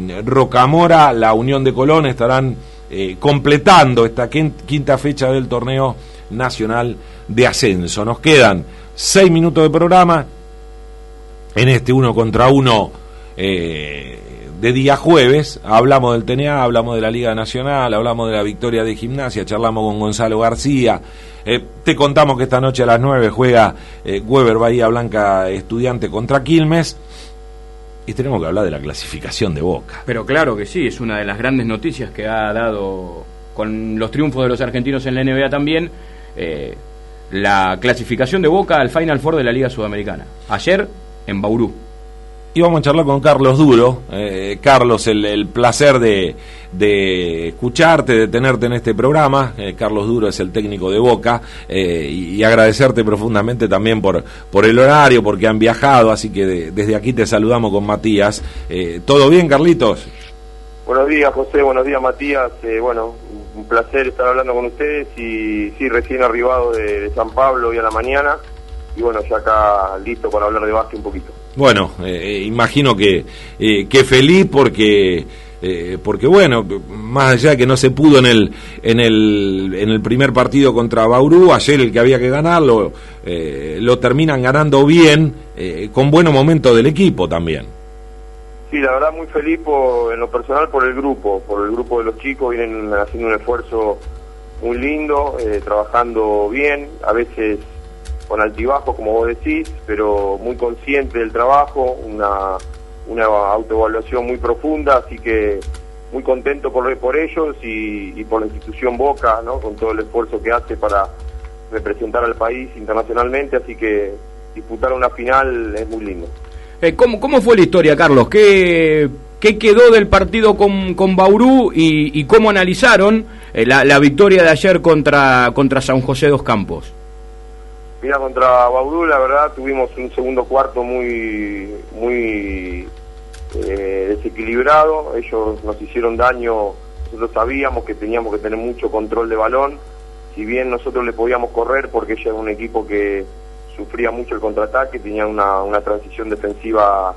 Rocamora, la Unión de Colón estarán completando esta quinta fecha del torneo nacional de ascenso. Nos quedan 6 minutos de programa en este 1 contra 1 de día jueves. Hablamos del TNA, hablamos de la Liga Nacional, hablamos de la victoria de Gimnasia, charlamos con Gonzalo García, te contamos que esta noche a las 9 juega Weber Bahía Blanca Estudiante contra Quilmes, y tenemos que hablar de la clasificación de Boca. Pero claro que sí, es una de las grandes noticias que ha dado con los triunfos de los argentinos en la NBA también, la clasificación de Boca al Final Four de la Liga Sudamericana. Ayer en Bauru. Y vamos a charlar con Carlos Duro. Carlos, el placer de escucharte, de tenerte en este programa. Carlos Duro es el técnico de Boca, y agradecerte profundamente también por el horario, porque han viajado, así que desde aquí te saludamos con Matías. ¿Todo bien, Carlitos? Buenos días, José, buenos días, Matías. Bueno, un placer estar hablando con ustedes, y sí, recién arribado de San Pablo hoy a la mañana, y bueno, ya acá listo para hablar de básquet un poquito. Bueno, imagino que feliz porque bueno, más allá de que no se pudo en el primer partido contra Bauru, ayer el que había que ganarlo, lo terminan ganando bien, con buenos momentos del equipo también. Sí, la verdad muy feliz en lo personal por el grupo de los chicos. Vienen haciendo un esfuerzo muy lindo, trabajando bien, a veces con altibajos, como vos decís, pero muy consciente del trabajo, una autoevaluación muy profunda, así que muy contento por ellos y por la institución Boca, ¿no? Con todo el esfuerzo que hace para representar al país internacionalmente, así que disputar una final es muy lindo. ¿Cómo fue la historia, Carlos? ¿Qué quedó del partido con Bauru y cómo analizaron la victoria de ayer contra San José dos Campos? Mira, contra Bauru la verdad tuvimos un segundo cuarto muy desequilibrado. Ellos nos hicieron daño, nosotros sabíamos que teníamos que tener mucho control de balón, si bien nosotros le podíamos correr porque ella era un equipo que sufría mucho el contraataque, tenía una transición defensiva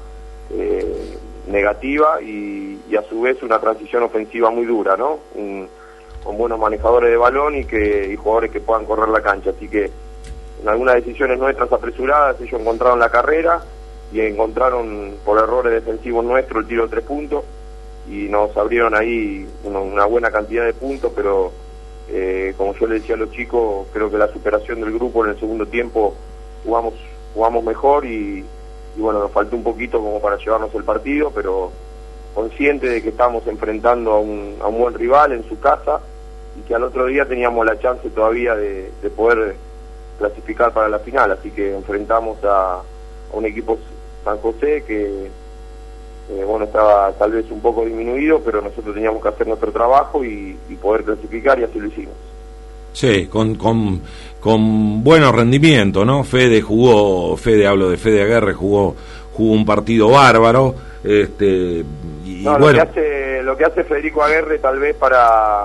negativa y a su vez una transición ofensiva muy dura, ¿no? Con buenos manejadores de balón y jugadores que puedan correr la cancha, así que en algunas decisiones nuestras apresuradas ellos encontraron la carrera y encontraron por errores defensivos nuestros el tiro de 3 puntos y nos abrieron ahí una buena cantidad de puntos, pero como yo le decía a los chicos, creo que la superación del grupo en el segundo tiempo jugamos mejor y bueno, nos faltó un poquito como para llevarnos el partido, pero consciente de que estábamos enfrentando a un buen rival en su casa y que al otro día teníamos la chance todavía de poder clasificar para la final, así que enfrentamos a un equipo San José que bueno, estaba tal vez un poco disminuido, pero nosotros teníamos que hacer nuestro trabajo y poder clasificar, y así lo hicimos. Sí, con buenos rendimientos, ¿no? Hablo de Fede Aguerre, jugó un partido bárbaro, y no, bueno, lo que hace Federico Aguerre tal vez para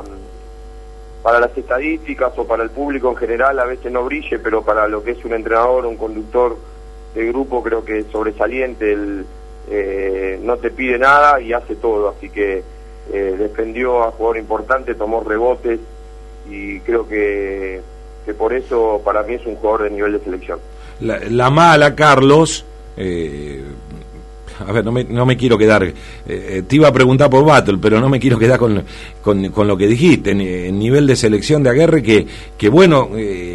las estadísticas o para el público en general a veces no brille, pero para lo que es un entrenador, un conductor de grupo, creo que es sobresaliente. Él no te pide nada y hace todo, así que defendió a jugador importante, tomó rebotes y creo que por eso para mí es un jugador de nivel de selección. La mala, Carlos, a ver, no me quiero quedar, te iba a preguntar por Battle, pero no me quiero quedar con lo que dijiste, en nivel de selección de Aguerre, que bueno,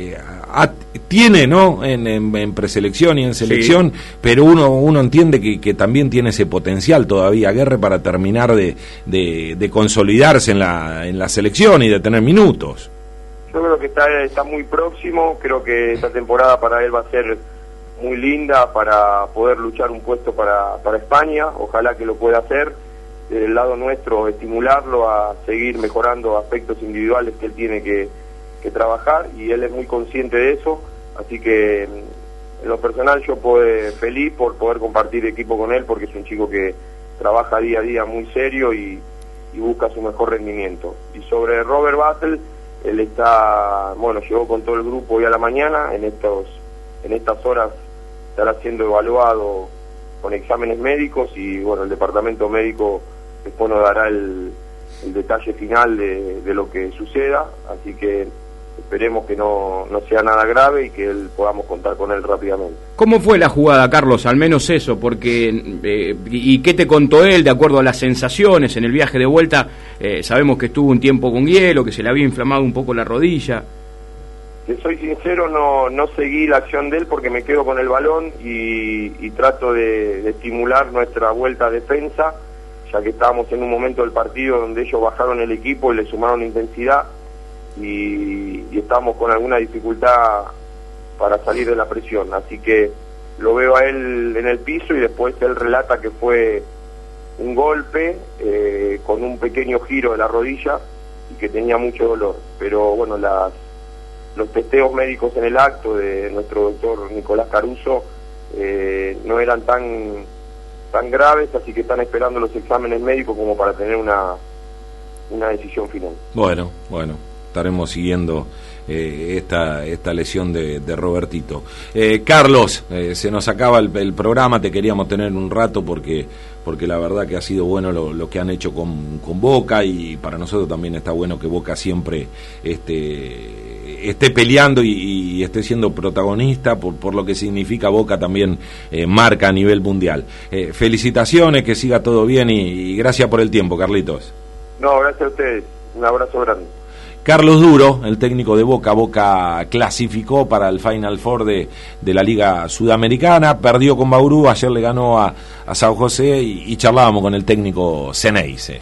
tiene, ¿no? En preselección y en selección, sí, pero uno entiende que también tiene ese potencial todavía Aguerre para terminar de consolidarse en la selección y de tener minutos. Yo creo que está muy próximo, creo que esta temporada para él va a ser muy linda para poder luchar un puesto para España, ojalá que lo pueda hacer. Del lado nuestro, estimularlo a seguir mejorando aspectos individuales que él tiene que trabajar, y él es muy consciente de eso, así que en lo personal yo feliz por poder compartir equipo con él, porque es un chico que trabaja día a día muy serio y busca su mejor rendimiento. Y sobre Robert Battle, él llegó con todo el grupo hoy a la mañana, en estas horas estará siendo evaluado con exámenes médicos y bueno, el departamento médico después nos dará el detalle final de lo que suceda, así que esperemos que no sea nada grave y que podamos contar con él rápidamente. ¿Cómo fue la jugada, Carlos? Al menos eso, porque ¿y qué te contó él de acuerdo a las sensaciones en el viaje de vuelta? Sabemos que estuvo un tiempo con hielo, que se le había inflamado un poco la rodilla. Si soy sincero, no seguí la acción de él porque me quedo con el balón y trato de estimular nuestra vuelta a defensa, ya que estábamos en un momento del partido donde ellos bajaron el equipo y le sumaron intensidad y estábamos con alguna dificultad para salir de la presión, así que lo veo a él en el piso y después él relata que fue un golpe con un pequeño giro de la rodilla y que tenía mucho dolor, pero bueno, los testeos médicos en el acto de nuestro doctor Nicolás Caruso no eran tan graves, así que están esperando los exámenes médicos como para tener una decisión final. Bueno, estaremos siguiendo esta lesión de Robertito. Carlos, se nos acaba el programa, te queríamos tener un rato porque la verdad que ha sido bueno lo que han hecho con Boca, y para nosotros también está bueno que Boca siempre esté peleando y esté siendo protagonista por lo que significa Boca también, marca a nivel mundial. Felicitaciones, que siga todo bien y gracias por el tiempo, Carlitos. No, gracias a ustedes, un abrazo grande. Carlos Duro, el técnico de Boca. Boca clasificó para el Final Four de la Liga Sudamericana, perdió con Bauru, ayer le ganó a San José y charlábamos con el técnico Ceneice.